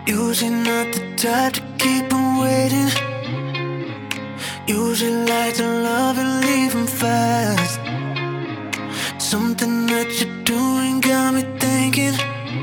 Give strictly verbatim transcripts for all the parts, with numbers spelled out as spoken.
Usually not the type to keep on waiting. Usually like to love and leave 'em fast. Something that you're doing got me thinking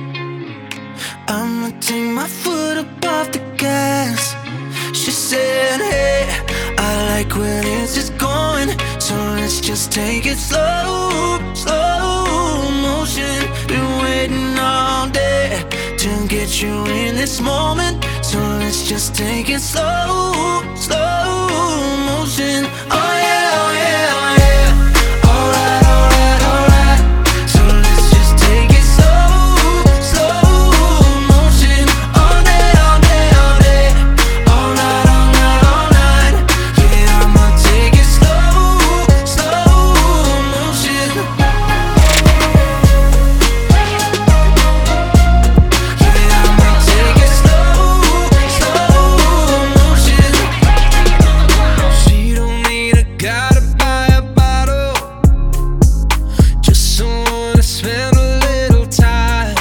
I'ma take my foot up off the gas. She said, hey, I like where this is going, so let's just take it slow, slow motion. Been waiting all day to get you in this moment, so let's just take it slow, slow motion. Oh yeah, oh yeah, oh yeah. Alright, alright, alright. So let's just take it slow, slow motion. All day, all day, all day. All night, all night, all night. Yeah, I'ma take it slow, slow motion. Yeah, I'ma take it slow, slow motion. She don't need a guy to buy a bottle, just someone to spend a little time.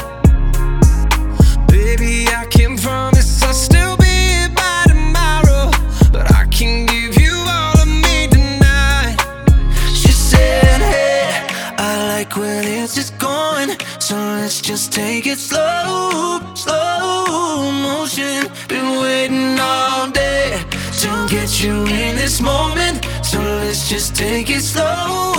Baby, I can't promise I'll still be here by tomorrow, but I can give you all of me tonight. She said, hey, I like where this is going, so let's just take it slow, slow motion. Been waiting all day to get you in this moment, so let's just take it slow,